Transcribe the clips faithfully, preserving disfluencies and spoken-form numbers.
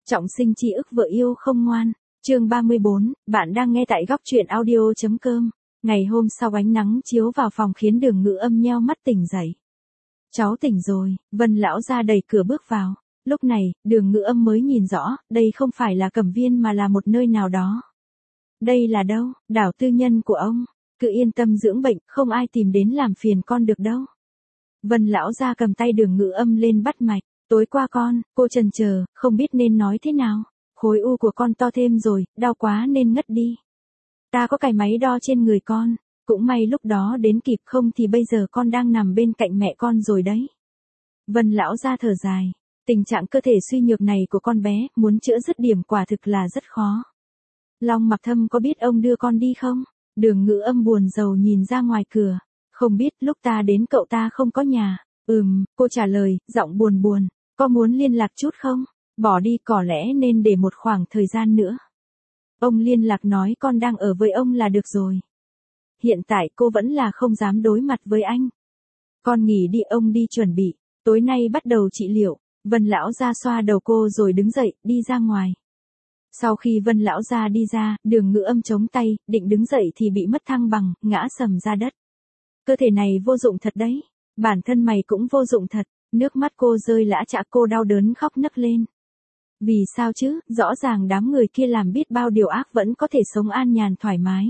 Trọng sinh chi ức vợ yêu không ngoan. Chương ba mươi bốn, bạn đang nghe tại góc truyện audio.com. Ngày hôm sau ánh nắng chiếu vào phòng khiến Đường Ngữ Âm nheo mắt tỉnh dậy. Cháu tỉnh rồi, Vân lão ra đẩy cửa bước vào. Lúc này, Đường Ngữ Âm mới nhìn rõ, đây không phải là Cẩm Viên mà là một nơi nào đó. Đây là đâu? Đảo tư nhân của ông. Cứ yên tâm dưỡng bệnh, không ai tìm đến làm phiền con được đâu. Vân lão ra cầm tay Đường Ngữ Âm lên bắt mạch. Tối qua con, cô chần chờ, không biết nên nói thế nào. Khối u của con to thêm rồi, đau quá nên ngất đi. Ta có cài máy đo trên người con, cũng may lúc đó đến kịp, không thì bây giờ con đang nằm bên cạnh mẹ con rồi đấy. Vân lão ra thở dài, tình trạng cơ thể suy nhược này của con bé, muốn chữa dứt điểm quả thực là rất khó. Long Mặc Thâm có biết ông đưa con đi không? Đường Ngữ Âm buồn rầu nhìn ra ngoài cửa. Không biết, lúc ta đến cậu ta không có nhà. Ừm, cô trả lời, giọng buồn buồn. Có muốn liên lạc chút không? Bỏ đi, có lẽ nên để một khoảng thời gian nữa. Ông liên lạc nói con đang ở với ông là được rồi. Hiện tại cô vẫn là không dám đối mặt với anh. Con nghỉ đi, ông đi chuẩn bị. Tối nay bắt đầu trị liệu. Vân lão gia xoa đầu cô rồi đứng dậy, đi ra ngoài. Sau khi Vân lão gia đi ra, Đường Ngữ Âm chống tay, định đứng dậy thì bị mất thăng bằng, ngã sầm ra đất. Cơ thể này vô dụng thật đấy. Bản thân mày cũng vô dụng thật. Nước mắt cô rơi lã chã, cô đau đớn khóc nấc lên. Vì sao chứ, rõ ràng đám người kia làm biết bao điều ác vẫn có thể sống an nhàn thoải mái.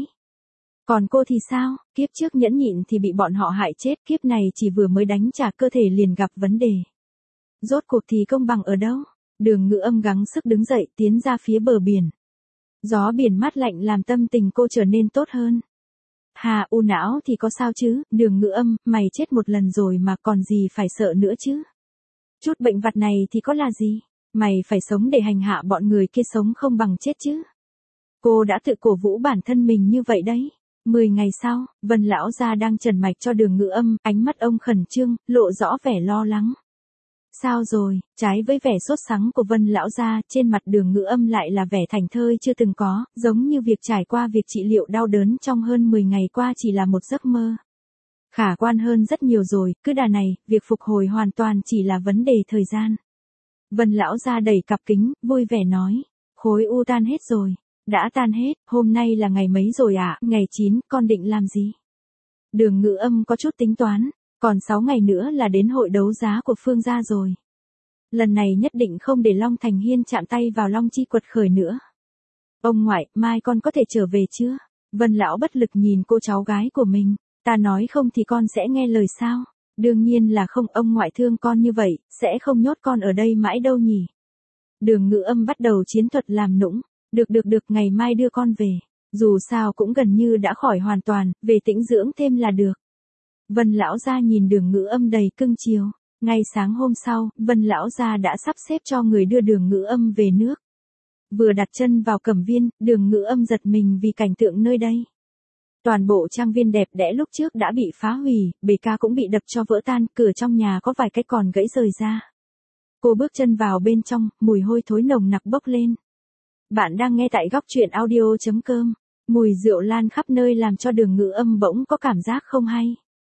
Còn cô thì sao, kiếp trước nhẫn nhịn thì bị bọn họ hại chết, kiếp này chỉ vừa mới đánh trả cơ thể liền gặp vấn đề. Rốt cuộc thì công bằng ở đâu? Đường Ngữ Âm gắng sức đứng dậy, tiến ra phía bờ biển. Gió biển mát lạnh làm tâm tình cô trở nên tốt hơn. Hà, u não thì có sao chứ, Đường Ngữ Âm, mày chết một lần rồi mà còn gì phải sợ nữa chứ. Chút bệnh vặt này thì có là gì, mày phải sống để hành hạ bọn người kia, sống không bằng chết chứ. Cô đã tự cổ vũ bản thân mình như vậy đấy. Mười ngày sau, Vân lão gia đang trần mạch cho Đường Ngữ Âm, ánh mắt ông khẩn trương, lộ rõ vẻ lo lắng. Sao rồi? Trái với vẻ sốt sắng của Vân lão gia, trên mặt Đường Ngữ Âm lại là vẻ thảnh thơi chưa từng có, giống như việc trải qua việc trị liệu đau đớn trong hơn mười ngày qua chỉ là một giấc mơ. Khả quan hơn rất nhiều rồi, cứ đà này, việc phục hồi hoàn toàn chỉ là vấn đề thời gian. Vân lão gia đẩy cặp kính, vui vẻ nói, khối u tan hết rồi. Đã tan hết, hôm nay là ngày mấy rồi ạ? À? Ngày chín, con định làm gì? Đường Ngữ Âm có chút tính toán. Còn sáu ngày nữa là đến hội đấu giá của Phương gia rồi. Lần này nhất định không để Long Thành Hiên chạm tay vào Long Chi quật khởi nữa. Ông ngoại, mai con có thể trở về chưa? Vân lão bất lực nhìn cô cháu gái của mình. Ta nói không thì con sẽ nghe lời sao? Đương nhiên là không, ông ngoại thương con như vậy, sẽ không nhốt con ở đây mãi đâu nhỉ. Đường Ngữ Âm bắt đầu chiến thuật làm nũng. Được được được, ngày mai đưa con về. Dù sao cũng gần như đã khỏi hoàn toàn, về tĩnh dưỡng thêm là được. Vân lão gia nhìn Đường Ngữ Âm đầy cưng chiều. Ngay sáng hôm sau, Vân lão gia đã sắp xếp cho người đưa Đường Ngữ Âm về nước. Vừa đặt chân vào Cẩm Viên, Đường Ngữ Âm giật mình vì cảnh tượng nơi đây. Toàn bộ trang viên đẹp đẽ lúc trước đã bị phá hủy, bể ca cũng bị đập cho vỡ tan, cửa trong nhà có vài cái còn gãy rời ra. Cô bước chân vào bên trong, mùi hôi thối nồng nặc bốc lên. Bạn đang nghe tại góc truyện audio.com. Mùi rượu lan khắp nơi làm cho Đường Ngữ Âm bỗng có cảm giác không hay.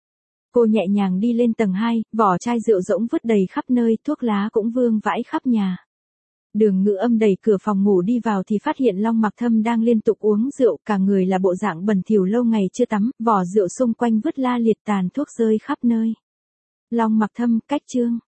Cô nhẹ nhàng đi lên tầng hai, vỏ chai rượu rỗng vứt đầy khắp nơi, thuốc lá cũng vương vãi khắp nhà. Đường Ngữ Âm đẩy cửa phòng ngủ đi vào thì phát hiện Long Mặc Thâm đang liên tục uống rượu, cả người là bộ dạng bẩn thỉu lâu ngày chưa tắm, vỏ rượu xung quanh vứt la liệt, tàn thuốc rơi khắp nơi. Long Mặc Thâm, cách chương.